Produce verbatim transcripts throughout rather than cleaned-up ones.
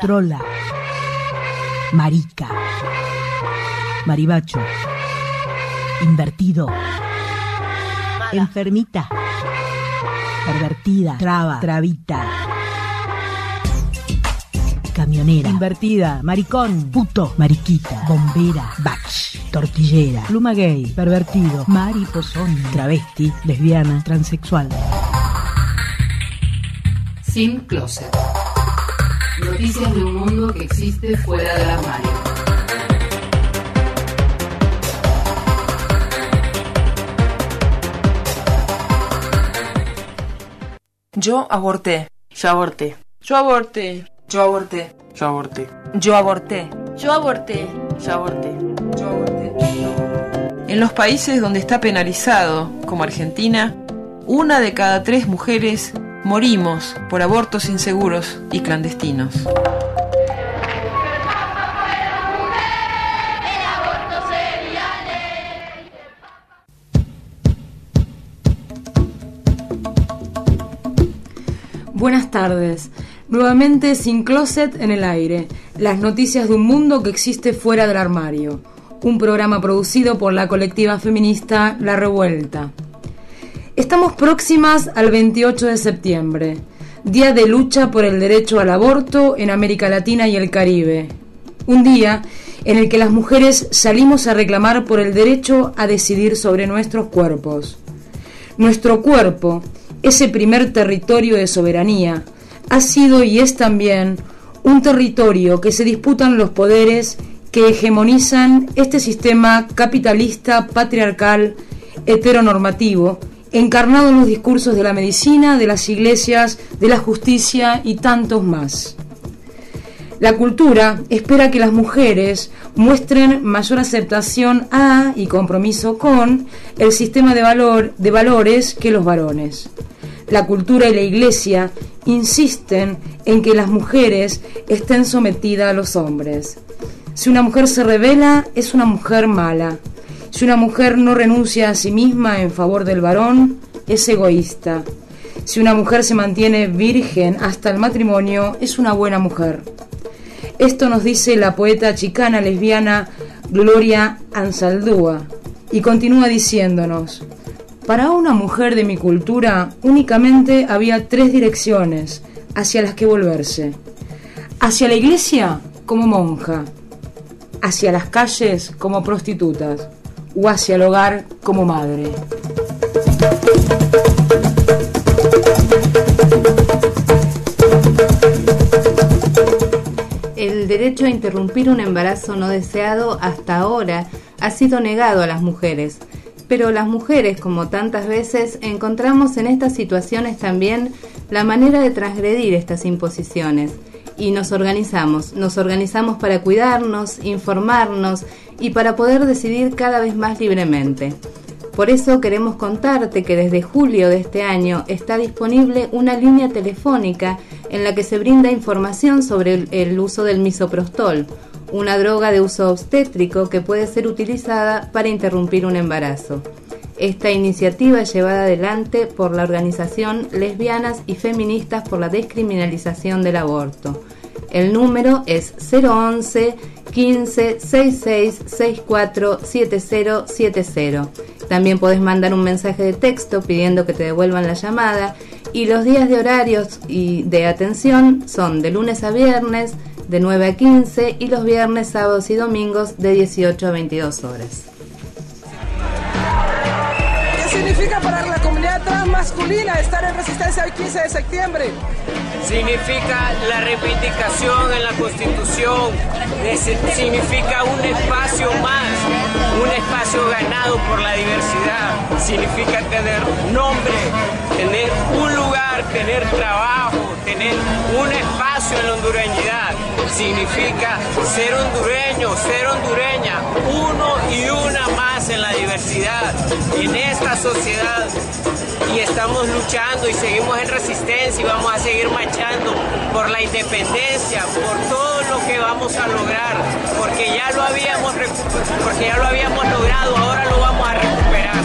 trola, marica, maribacho, invertido, enfermita, pervertida, traba, trabita, camionera, invertida, maricón, puto, mariquita, bombera, bach, tortillera, pluma gay, pervertido, mariposón, travesti, lesbiana, transexual. Sin closet. Noticias de un mundo que existe fuera del armario. Yo aborté. Yo aborté. Yo aborté. Yo aborté. Yo aborté. Yo aborté. Yo aborté. Yo aborté. Yo aborté. En los países donde está penalizado, como Argentina, una de cada tres mujeres morimos por abortos inseguros y clandestinos. Buenas tardes. Nuevamente Sin Closet en el aire. Las noticias de un mundo que existe fuera del armario. Un programa producido por la colectiva feminista La Revuelta. Estamos próximas al veintiocho de septiembre, día de lucha por el derecho al aborto en América Latina y el Caribe. Un día en el que las mujeres salimos a reclamar por el derecho a decidir sobre nuestros cuerpos. Nuestro cuerpo, ese primer territorio de soberanía, ha sido y es también un territorio que se disputan los poderes que hegemonizan este sistema capitalista, patriarcal, heteronormativo, encarnado en los discursos de la medicina, de las iglesias, de la justicia y tantos más. La cultura espera que las mujeres muestren mayor aceptación a y compromiso con el sistema de, valor, de valores que los varones. La cultura y la iglesia insisten en que las mujeres estén sometidas a los hombres. Si una mujer se rebela, es una mujer mala. Si una mujer no renuncia a sí misma en favor del varón, es egoísta. Si una mujer se mantiene virgen hasta el matrimonio, es una buena mujer. Esto nos dice la poeta chicana lesbiana Gloria Anzaldúa, y continúa diciéndonos: para una mujer de mi cultura únicamente había tres direcciones hacia las que volverse: hacia la iglesia como monja, hacia las calles como prostitutas, o hacia el hogar como madre. El derecho a interrumpir un embarazo no deseado hasta ahora ha sido negado a las mujeres, pero las mujeres, como tantas veces, encontramos en estas situaciones también la manera de transgredir estas imposiciones. Y nos organizamos, nos organizamos para cuidarnos, informarnos y para poder decidir cada vez más libremente. Por eso queremos contarte que desde julio de este año está disponible una línea telefónica en la que se brinda información sobre el, el uso del misoprostol, una droga de uso obstétrico que puede ser utilizada para interrumpir un embarazo. Esta iniciativa es llevada adelante por la organización Lesbianas y Feministas por la Descriminalización del Aborto. El número es cero once, quince, sesenta y seis, sesenta y cuatro, setenta setenta. También podés mandar un mensaje de texto pidiendo que te devuelvan la llamada, y los días de horarios y de atención son de lunes a viernes de nueve a quince y los viernes, sábados y domingos de dieciocho a veintidós horas. Significa para la comunidad transmasculina estar en resistencia el quince de septiembre. Significa la reivindicación en la Constitución, significa un espacio más, un espacio ganado por la diversidad, significa tener nombre, tener un lugar, tener trabajo, tener un espacio en la hondureñidad, significa ser hondureño, ser hondureña, uno y una más en la diversidad, en esta sociedad, y estamos luchando y seguimos en resistencia y vamos a seguir marchando por la independencia, por todo lo que vamos a lograr, porque ya lo habíamos recu- porque ya lo habíamos logrado, ahora lo vamos a recuperar.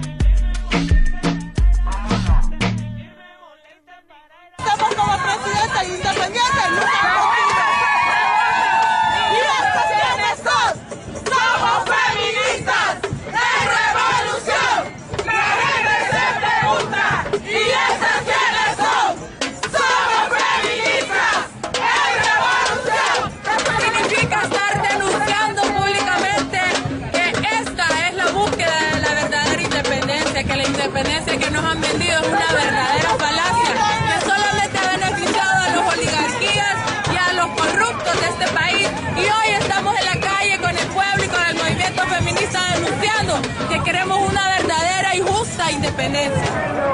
Estamos como presidente justa e independiente nunca es posible. ¿Y estas quiénes son? ¡Somos feministas! ¡Es revolución! La gente se pregunta. ¿Y estas quiénes son? ¡Somos feministas! ¡Es revolución! Esto significa estar denunciando públicamente que esta es la búsqueda de la verdadera independencia, que la independencia que nos han vendido es una verdadera falacia, que solamente ha beneficiado a las oligarquías y a los corruptos de este país. Y hoy estamos en la calle con el pueblo y con el movimiento feminista denunciando que queremos una verdadera y justa independencia.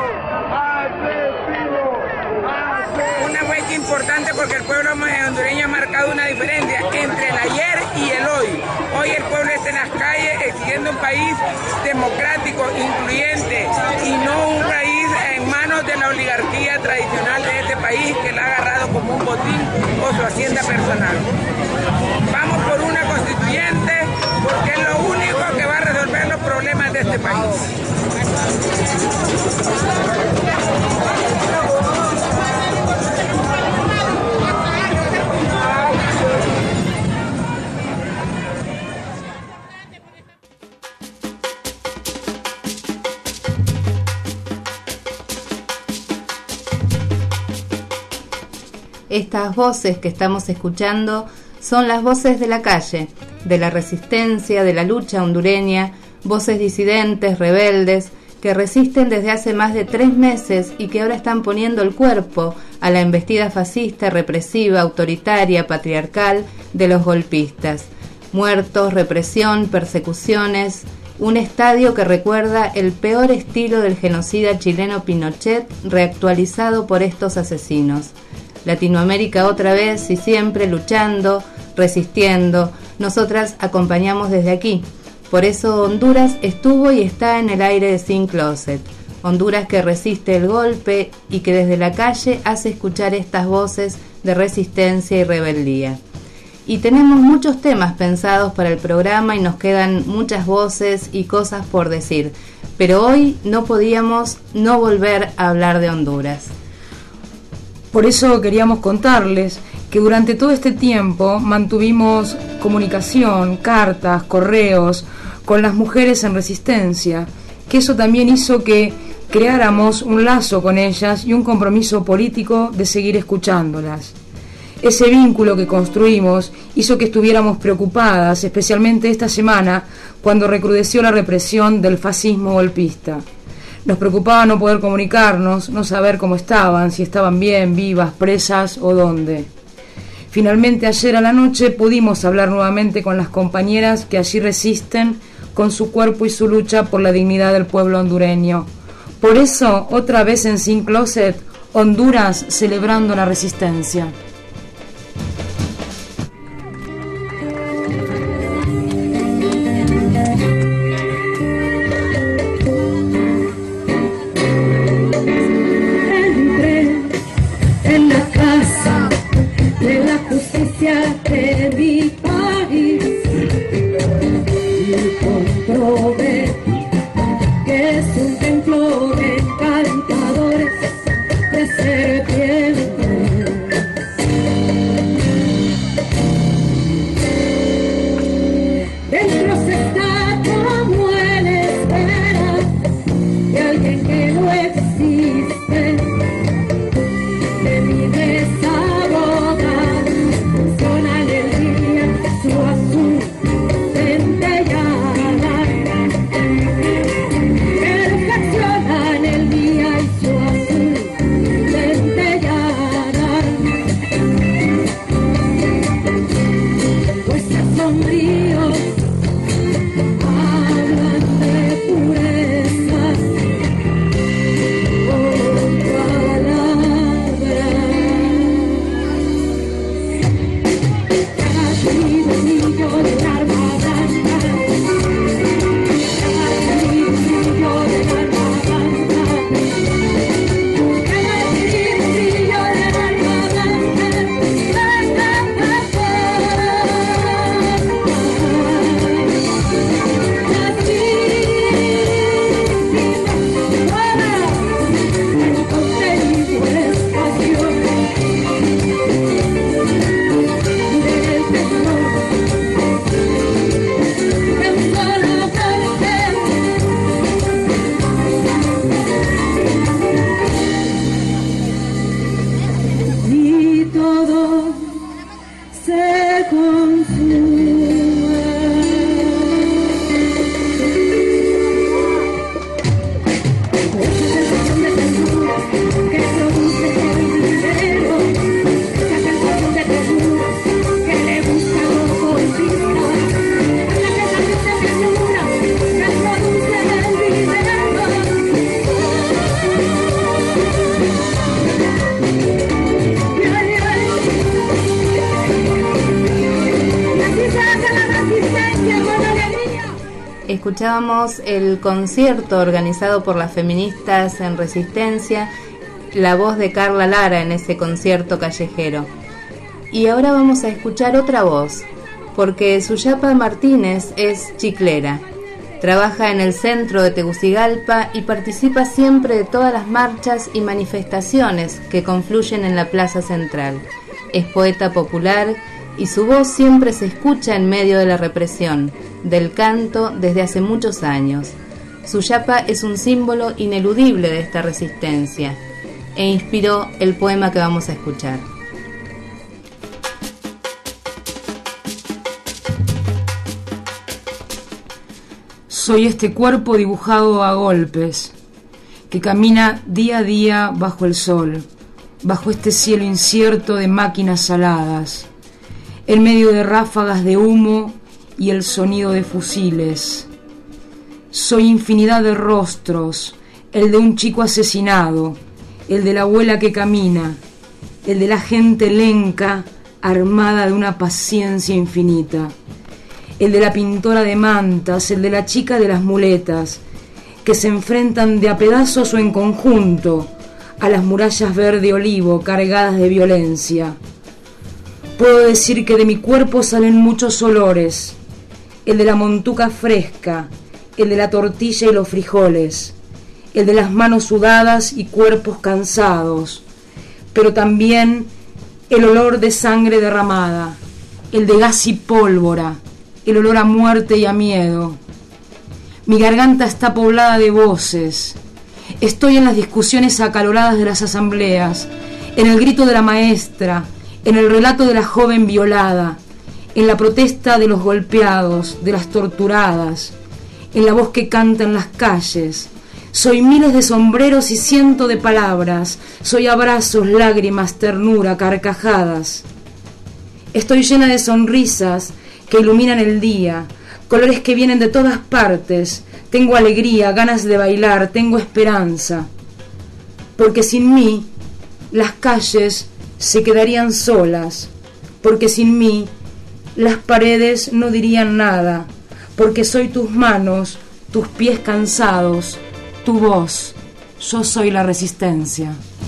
Una fecha importante porque el pueblo hondureño ha marcado una diferencia entre el ayer y el hoy. Hoy el pueblo está en las calles exigiendo un país democrático, incluyente y no un país en manos de la oligarquía tradicional de este país que la ha agarrado como un botín o su hacienda personal. Vamos por una constituyente porque es lo único que va a resolver los problemas de este país. Estas voces que estamos escuchando son las voces de la calle, de la resistencia, de la lucha hondureña, voces disidentes, rebeldes, que resisten desde hace más de tres meses y que ahora están poniendo el cuerpo a la embestida fascista, represiva, autoritaria, patriarcal de los golpistas. Muertos, represión, persecuciones, un estadio que recuerda el peor estilo del genocida chileno Pinochet reactualizado por estos asesinos. Latinoamérica otra vez y siempre luchando, resistiendo. Nosotras acompañamos desde aquí. Por eso Honduras estuvo y está en el aire de Sin Closet. Honduras que resiste el golpe y que desde la calle hace escuchar estas voces de resistencia y rebeldía. Y tenemos muchos temas pensados para el programa y nos quedan muchas voces y cosas por decir. Pero hoy no podíamos no volver a hablar de Honduras. Por eso queríamos contarles que durante todo este tiempo mantuvimos comunicación, cartas, correos con las mujeres en resistencia, que eso también hizo que creáramos un lazo con ellas y un compromiso político de seguir escuchándolas. Ese vínculo que construimos hizo que estuviéramos preocupadas, especialmente esta semana, cuando recrudeció la represión del fascismo golpista. Nos preocupaba no poder comunicarnos, no saber cómo estaban, si estaban bien, vivas, presas o dónde. Finalmente ayer a la noche pudimos hablar nuevamente con las compañeras que allí resisten con su cuerpo y su lucha por la dignidad del pueblo hondureño. Por eso, otra vez en Sin Closet, Honduras celebrando la resistencia. De mi país y comprobé que es un templo de encantadores de serpientes. Escuchábamos el concierto organizado por las feministas en Resistencia, la voz de Carla Lara en ese concierto callejero. Y ahora vamos a escuchar otra voz, porque Suyapa Martínez es chiclera. Trabaja en el centro de Tegucigalpa y participa siempre de todas las marchas y manifestaciones que confluyen en la plaza central. Es poeta popular y su voz siempre se escucha en medio de la represión, del canto desde hace muchos años. Suyapa es un símbolo ineludible de esta resistencia e inspiró el poema que vamos a escuchar. Soy este cuerpo dibujado a golpes, que camina día a día bajo el sol, bajo este cielo incierto de máquinas saladas, en medio de ráfagas de humo y el sonido de fusiles. Soy infinidad de rostros, el de un chico asesinado, el de la abuela que camina, el de la gente lenca, armada de una paciencia infinita, el de la pintora de mantas, el de la chica de las muletas, que se enfrentan de a pedazos o en conjunto a las murallas verde olivo cargadas de violencia. Puedo decir que de mi cuerpo salen muchos olores, el de la montuca fresca, el de la tortilla y los frijoles, el de las manos sudadas y cuerpos cansados, pero también el olor de sangre derramada, el de gas y pólvora, el olor a muerte y a miedo. Mi garganta está poblada de voces. Estoy en las discusiones acaloradas de las asambleas, en el grito de la maestra, en el relato de la joven violada, en la protesta de los golpeados, de las torturadas, en la voz que canta en las calles. Soy miles de sombreros y cientos de palabras, soy abrazos, lágrimas, ternura, carcajadas. Estoy llena de sonrisas que iluminan el día, colores que vienen de todas partes. Tengo alegría, ganas de bailar, tengo esperanza. Porque sin mí, las calles se quedarían solas. Porque sin mí, las paredes no dirían nada. Porque soy tus manos, tus pies cansados, tu voz. Yo soy la resistencia.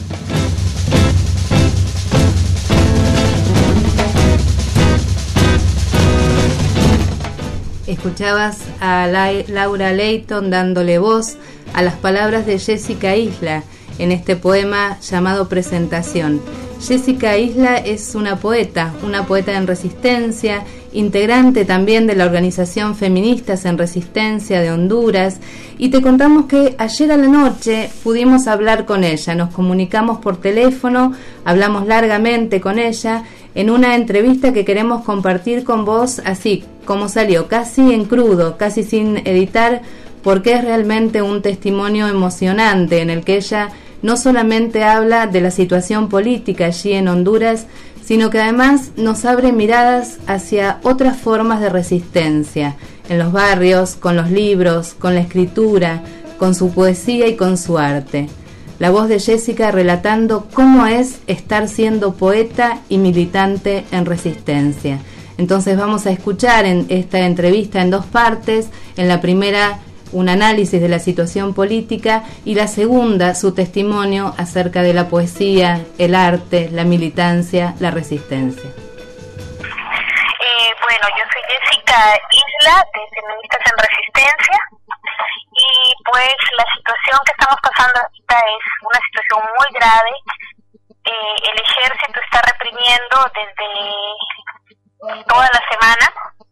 Escuchabas a Laura Leighton dándole voz a las palabras de Jessica Isla en este poema llamado Presentación. Jessica Isla es una poeta, una poeta en resistencia, integrante también de la organización Feministas en Resistencia de Honduras, y te contamos que ayer a la noche pudimos hablar con ella, nos comunicamos por teléfono, hablamos largamente con ella en una entrevista que queremos compartir con vos así como salió, casi en crudo, casi sin editar, porque es realmente un testimonio emocionante en el que ella no solamente habla de la situación política allí en Honduras, sino que además nos abre miradas hacia otras formas de resistencia, en los barrios, con los libros, con la escritura, con su poesía y con su arte. La voz de Jessica relatando cómo es estar siendo poeta y militante en resistencia. Entonces vamos a escuchar en esta entrevista en dos partes. En la primera, un análisis de la situación política, y la segunda, su testimonio acerca de la poesía, el arte, la militancia, la resistencia. Eh, bueno, yo soy Jessica Isla, de Feministas en Resistencia, y pues la situación que estamos pasando ahorita es una situación muy grave. Eh, el ejército está reprimiendo desde toda la semana,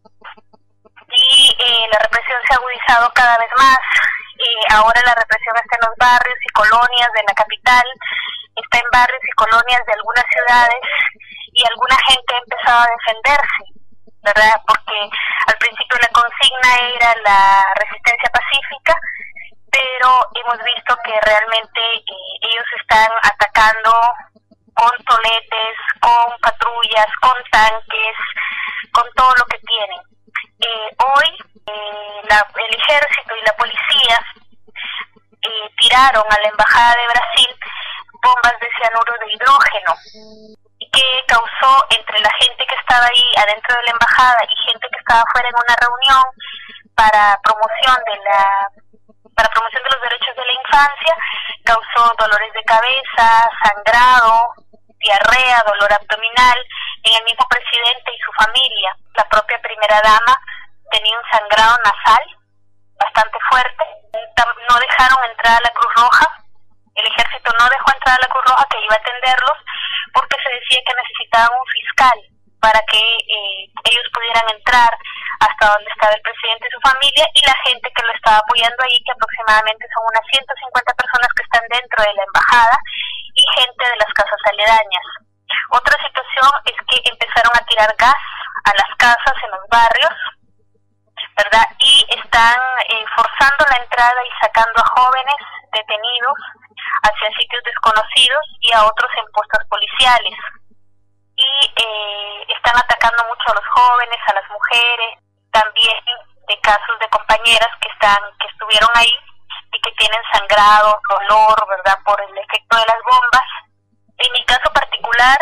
y eh, la represión se ha agudizado cada vez más. Eh, ahora la represión está en los barrios y colonias de la capital, está en barrios y colonias de algunas ciudades, y alguna gente ha empezado a defenderse. ¿verdad? Porque al principio la consigna era la resistencia pacífica, pero hemos visto que realmente eh, ellos están atacando con toletes, con patrullas, con tanques, con todo lo que tienen. Eh, hoy eh, la, el ejército y la policía eh, tiraron a la embajada de Brasil bombas de cianuro de hidrógeno, que causó entre la gente que estaba ahí adentro de la embajada y gente que estaba afuera en una reunión para promoción de la para promoción de los derechos de la infancia, causó dolores de cabeza, sangrado, diarrea, dolor abdominal en el mismo presidente y su familia. La propia primera dama tenía un sangrado nasal bastante fuerte. No dejaron entrar a la Cruz Roja. El ejército no dejó entrar a la Cruz Roja, que iba a atenderlos, porque se decía que necesitaban un fiscal para que eh, ellos pudieran entrar hasta donde estaba el presidente y su familia, y la gente que lo estaba apoyando ahí, que aproximadamente son unas ciento cincuenta personas que están dentro de la embajada, y gente de las casas aledañas. Otra situación es que empezaron a tirar gas a las casas en los barrios, ¿verdad? Y están eh, forzando la entrada y sacando a jóvenes detenidos hacia sitios desconocidos y a otros en puestos policiales. Y eh, están atacando mucho a los jóvenes, a las mujeres, también de casos de compañeras que están que estuvieron ahí y que tienen sangrado, dolor, ¿verdad?, por el efecto de las bombas. En mi caso particular,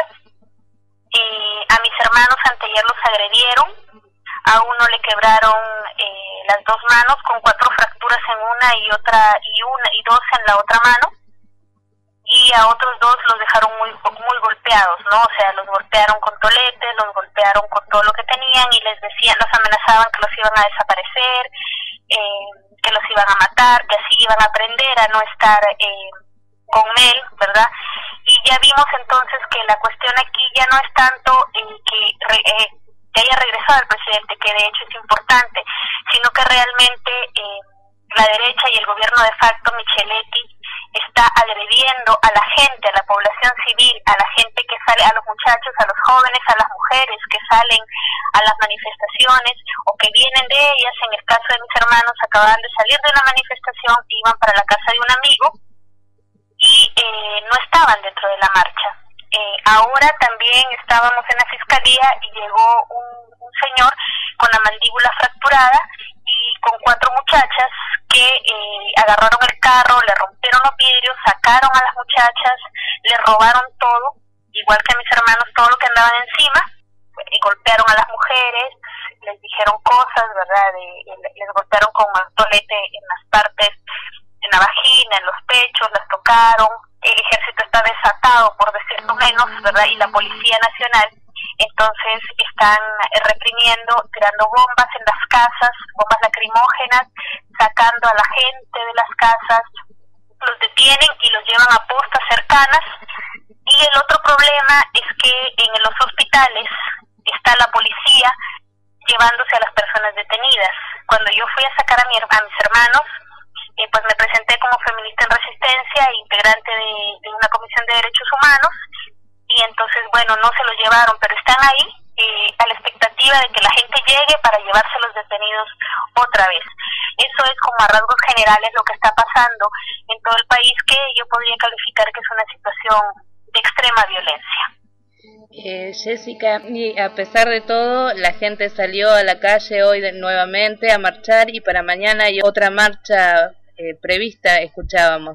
eh, a mis hermanos anteayer los agredieron, a uno le quebraron eh, las dos manos con cuatro fracturas en una y otra y una y dos en la otra mano, y a otros dos los dejaron muy muy golpeados, ¿no? O sea, los golpearon con toletes, los golpearon con todo lo que tenían y les decían, los amenazaban que los iban a desaparecer, eh, que los iban a matar, que así iban a aprender a no estar eh, con él, ¿verdad? Y ya vimos entonces que la cuestión aquí ya no es tanto en que eh, que haya regresado el presidente, que de hecho es importante, sino que realmente eh, la derecha y el gobierno de facto, Micheletti, está agrediendo a la gente, a la población civil, a la gente que sale, a los muchachos, a los jóvenes, a las mujeres que salen a las manifestaciones o que vienen de ellas. En el caso de mis hermanos, acababan de salir de una manifestación, iban para la casa de un amigo y eh, no estaban dentro de la marcha. Eh, ahora también estábamos en la fiscalía y llegó un, un señor con la mandíbula fracturada y con cuatro muchachas que eh, agarraron el carro, le rompieron los vidrios, sacaron a las muchachas, le robaron todo, igual que a mis hermanos, todo lo que andaban encima, y golpearon a las mujeres, les dijeron cosas, ¿verdad? De, les golpearon con un tolete en las partes, en la vagina, en los pechos, las tocaron. El ejército está desatado, por decirlo menos, ¿verdad? Y la Policía Nacional, entonces están reprimiendo, tirando bombas en las casas, bombas lacrimógenas, sacando a la gente de las casas, los detienen y los llevan a postas cercanas. Y el otro problema es que en los hospitales está la policía llevándose a las personas detenidas. Cuando yo fui a sacar a, mi, a mis hermanos, Eh, pues me presenté como feminista en resistencia, integrante de, de una comisión de derechos humanos, y entonces, bueno, no se los llevaron, pero están ahí eh, a la expectativa de que la gente llegue para llevarse los detenidos otra vez. Eso es como a rasgos generales lo que está pasando en todo el país, que yo podría calificar que es una situación de extrema violencia. Eh, Jessica, y a pesar de todo, la gente salió a la calle hoy de, nuevamente a marchar, y para mañana hay otra marcha eh, prevista, escuchábamos.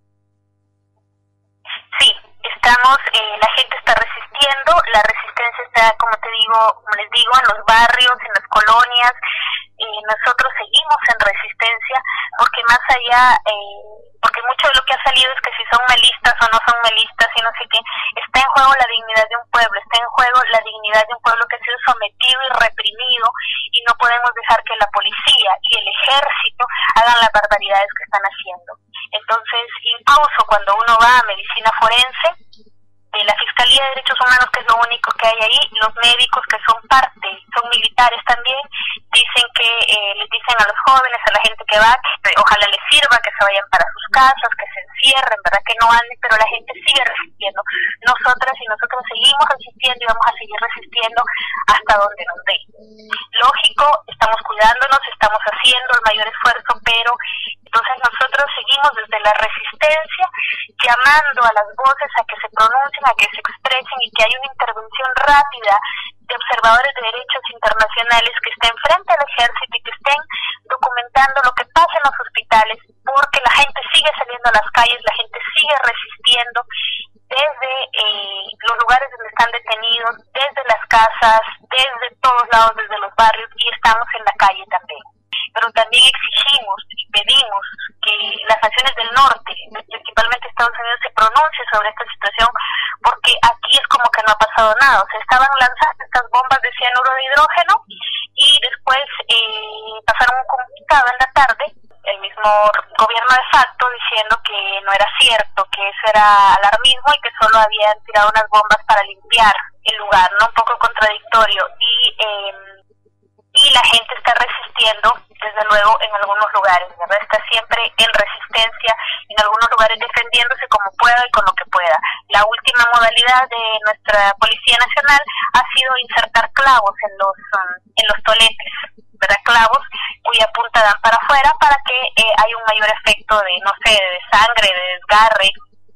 Sí, estamos, eh, la gente está resistiendo, la resistencia está, como te digo, como les digo, en los barrios, en las colonias. Eh, nosotros seguimos en resistencia, porque más allá, eh, porque mucho de lo que ha salido es que si son melistas o no son melistas y no sé qué, está en juego la dignidad de un pueblo, está en juego la dignidad de un pueblo que ha sido sometido y reprimido, y no podemos dejar que la policía y el ejército hagan las barbaridades que están haciendo. Entonces, incluso cuando uno va a medicina forense, eh, la fiscalía Fiscalía de Derechos Humanos, que es lo único que hay ahí, los médicos que son parte, son militares también, dicen que eh, les dicen a los jóvenes, a la gente que va, que ojalá les sirva, que se vayan para sus casas, que se encierren, ¿verdad? Que no anden, pero la gente sigue resistiendo. Nosotras y nosotros seguimos resistiendo y vamos a seguir resistiendo hasta donde nos dé. Lógico, estamos cuidándonos, estamos haciendo el mayor esfuerzo, pero entonces nosotros seguimos desde la resistencia llamando a las voces a que se pronuncien, a que se expresen y que haya una intervención rápida de observadores de derechos internacionales que estén frente al ejército y que estén documentando lo que pasa en los hospitales, porque la gente sigue saliendo a las calles, la gente sigue resistiendo desde eh, los lugares donde están detenidos, desde las casas, desde todos lados, desde los barrios, y estamos en la calle también. Pero también exigimos y pedimos que las naciones del norte, principalmente Estados Unidos, se pronuncie sobre esta situación, porque aquí es como que no ha pasado nada. O sea, estaban lanzando estas bombas de cianuro de hidrógeno y después eh, pasaron un comunicado en la tarde, el mismo gobierno de facto, diciendo que no era cierto, que eso era alarmismo y que solo habían tirado unas bombas para limpiar el lugar, ¿no? Un poco contradictorio. Y eh, y la gente está resistiendo, desde luego, en algunos lugares, ¿verdad? Está siempre en resistencia, en algunos lugares defendiéndose como pueda y con lo que pueda. La última modalidad de nuestra Policía Nacional ha sido insertar clavos en los um, en los toletes, ¿verdad? Clavos cuya punta dan para afuera para que eh, haya un mayor efecto de, no sé, de sangre, de desgarre,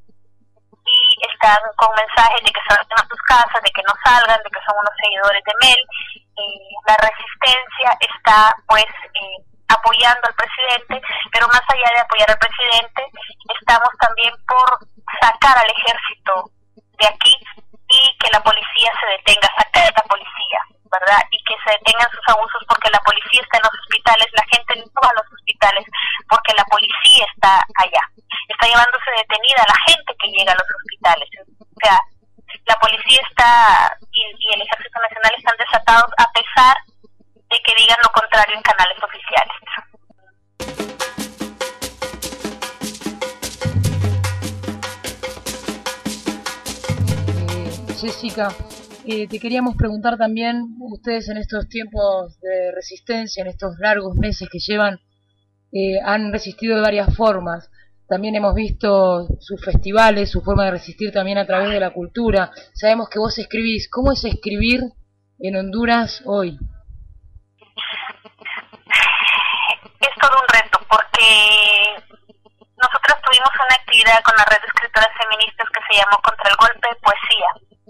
y están con mensajes de que se vayan a sus casas, de que no salgan, de que son unos seguidores de Mel. Eh, la resistencia está pues eh, apoyando al presidente, pero más allá de apoyar al presidente, estamos también por sacar al ejército de aquí y que la policía se detenga, sacar a esta policía, ¿verdad? Y que se detengan sus abusos, porque la policía está en los hospitales, la gente no va a los hospitales porque la policía está allá, está llevándose detenida a la gente que llega a los hospitales. O sea, la policía está y, y el Ejército Nacional están desatados a pesar de que digan lo contrario en canales oficiales. Eh, Jessica, eh, te queríamos preguntar también, ustedes en estos tiempos de resistencia, en estos largos meses que llevan, eh, han resistido de varias formas. También hemos visto sus festivales, su forma de resistir también a través de la cultura. Sabemos que vos escribís. ¿Cómo es escribir en Honduras hoy? Es todo un reto, porque nosotros tuvimos una actividad con la red de escritoras feministas que se llamó Contra el Golpe de Poesía.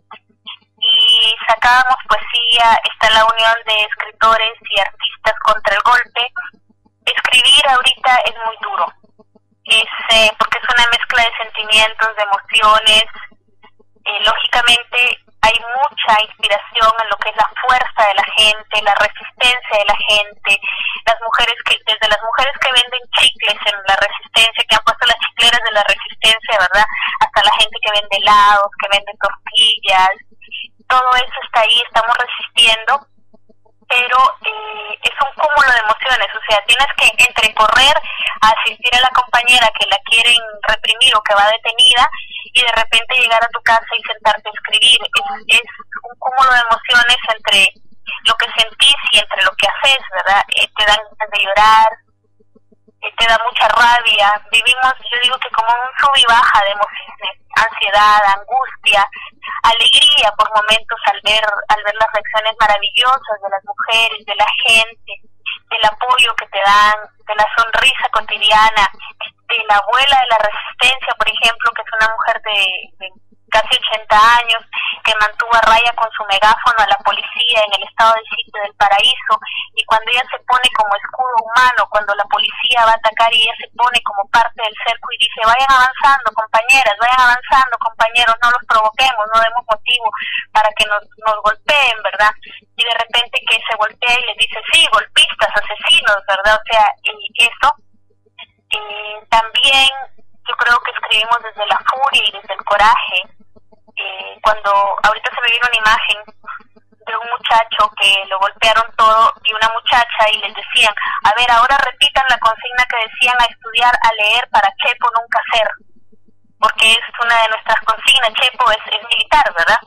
Y sacábamos poesía, está la unión de escritores y artistas contra el golpe. Escribir ahorita es muy duro. Es eh, porque es una mezcla de sentimientos, de emociones. Eh, lógicamente hay mucha inspiración en lo que es la fuerza de la gente, la resistencia de la gente, las mujeres que, desde las mujeres que venden chicles en la resistencia, que han puesto las chicleras de la resistencia, ¿verdad? Hasta la gente que vende helados, que vende tortillas, todo eso está ahí, estamos resistiendo. Pero eh, es un cúmulo de emociones, o sea, tienes que entre correr a asistir a la compañera que la quieren reprimir o que va detenida y de repente llegar a tu casa y sentarte a escribir. Es, es un cúmulo de emociones entre lo que sentís y entre lo que haces, ¿verdad? Eh, te dan ganas de llorar, eh, te da mucha rabia. Vivimos, yo digo que como un sub y baja de emociones, ansiedad, angustia, alegría por momentos al ver al ver las reacciones maravillosas de las mujeres, de la gente, del apoyo que te dan, de la sonrisa cotidiana, de la abuela de la resistencia, por ejemplo, que es una mujer de, de casi ochenta años, que mantuvo a raya con su megáfono a la policía en el estado de sitio del Paraíso, y cuando ella se pone como escudo humano, cuando la policía va a atacar y ella se pone como parte del cerco y dice, vayan avanzando compañeras, vayan avanzando compañeros, no los provoquemos, no demos motivo para que nos, nos golpeen, ¿verdad? Y de repente que se voltea y les dice, sí, golpistas, asesinos, ¿verdad? O sea, y eso eh, también yo creo que escribimos desde la furia y desde el coraje. Eh, cuando ahorita se me vino una imagen de un muchacho que lo golpearon todo y una muchacha y les decían, a ver, ahora repitan la consigna que decían, a estudiar, a leer para chepo nunca ser. O porque es una de nuestras consignas, Chepo es, es militar, ¿verdad?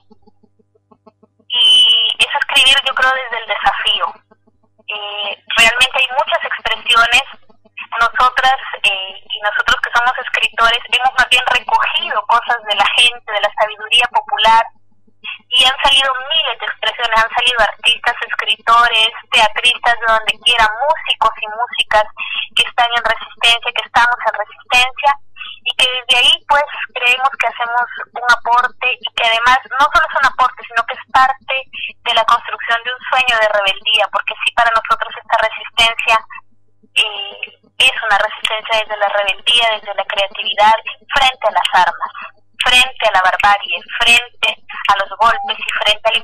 Y es escribir, yo creo, desde el desafío. Eh, realmente hay muchas expresiones, nosotras eh, y nosotros que somos escritores hemos más bien recogido cosas de la gente, de la sabiduría popular, y han salido miles de expresiones, han salido artistas, escritores, teatristas de donde quiera, músicos y músicas que están en resistencia, que estamos en resistencia, y que desde ahí pues creemos que hacemos un aporte, y que además no solo es un aporte, sino que es parte de la construcción de un sueño de rebeldía, porque sí, para nosotros esta resistencia eh, es una resistencia desde la rebeldía, desde la creatividad, frente a las armas, frente a la barbarie, frente a los golpes y frente a la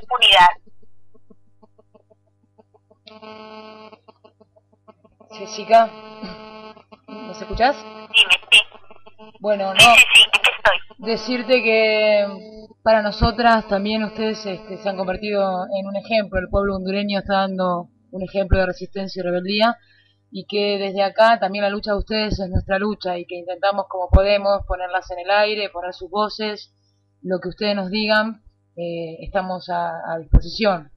impunidad. Jessica, ¿nos escuchás? Dime, sí. Bueno, no, sí, sí, sí, aquí estoy. Decirte que para nosotras también ustedes este, se han convertido en un ejemplo, el pueblo hondureño está dando un ejemplo de resistencia y rebeldía, y que desde acá también la lucha de ustedes es nuestra lucha, y que intentamos como podemos ponerlas en el aire, poner sus voces, lo que ustedes nos digan, eh, estamos a, a disposición.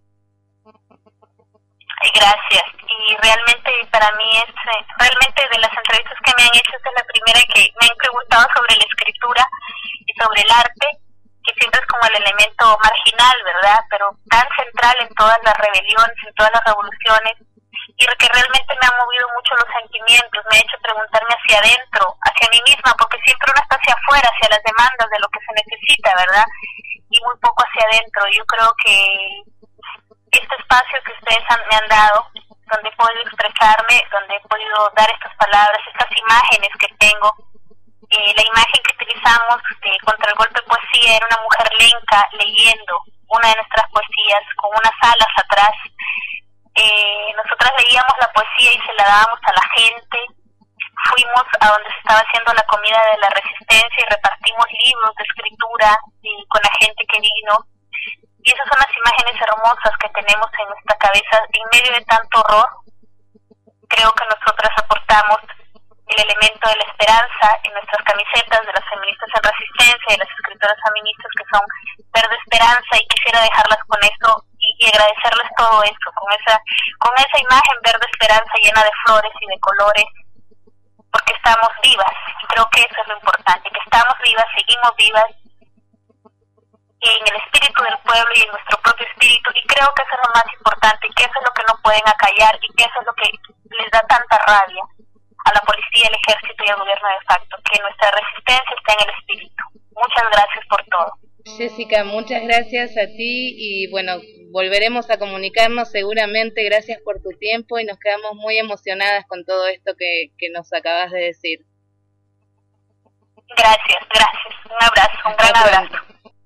Gracias, y realmente para mí es, eh, realmente de las entrevistas que me han hecho, esta es la primera que me han preguntado sobre la escritura y sobre el arte, que siempre es como el elemento marginal, ¿verdad? Pero tan central en todas las rebeliones, en todas las revoluciones, y que realmente me ha movido mucho los sentimientos, me ha hecho preguntarme hacia adentro, hacia mí misma, porque siempre uno está hacia afuera, hacia las demandas de lo que se necesita, ¿verdad? Y muy poco hacia adentro. Yo creo que este espacio que ustedes han, me han dado, donde he podido expresarme, donde he podido dar estas palabras, estas imágenes que tengo, eh, la imagen que utilizamos eh, contra el golpe de poesía era una mujer lenca leyendo una de nuestras poesías con unas alas atrás. Eh, nosotras leíamos la poesía y se la dábamos a la gente. Fuimos a donde se estaba haciendo la comida de la resistencia y repartimos libros de escritura eh, con la gente que vino. Y esas son las imágenes hermosas que tenemos en nuestra cabeza en medio de tanto horror. Creo que nosotras aportamos el elemento de la esperanza en nuestras camisetas de las feministas en resistencia, de las escritoras feministas que son verde esperanza, y quisiera dejarlas con esto y, y agradecerles todo esto, con esa, con esa imagen verde esperanza llena de flores y de colores, porque estamos vivas, y creo que eso es lo importante, que estamos vivas, seguimos vivas, en el espíritu del pueblo y en nuestro propio espíritu, y creo que eso es lo más importante, que eso es lo que no pueden acallar, y que eso es lo que les da tanta rabia a la policía, al ejército y al gobierno de facto, que nuestra resistencia está en el espíritu. Muchas gracias por todo. Jessica, muchas gracias a ti, y bueno, volveremos a comunicarnos seguramente. Gracias por tu tiempo, y nos quedamos muy emocionadas con todo esto que, que nos acabas de decir. Gracias, gracias. Un abrazo, un gran abrazo.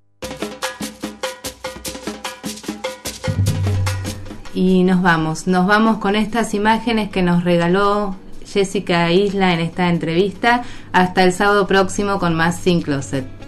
Y nos vamos, nos vamos con estas imágenes que nos regaló Jessica Isla en esta entrevista. Hasta el sábado próximo con más Sin Closet.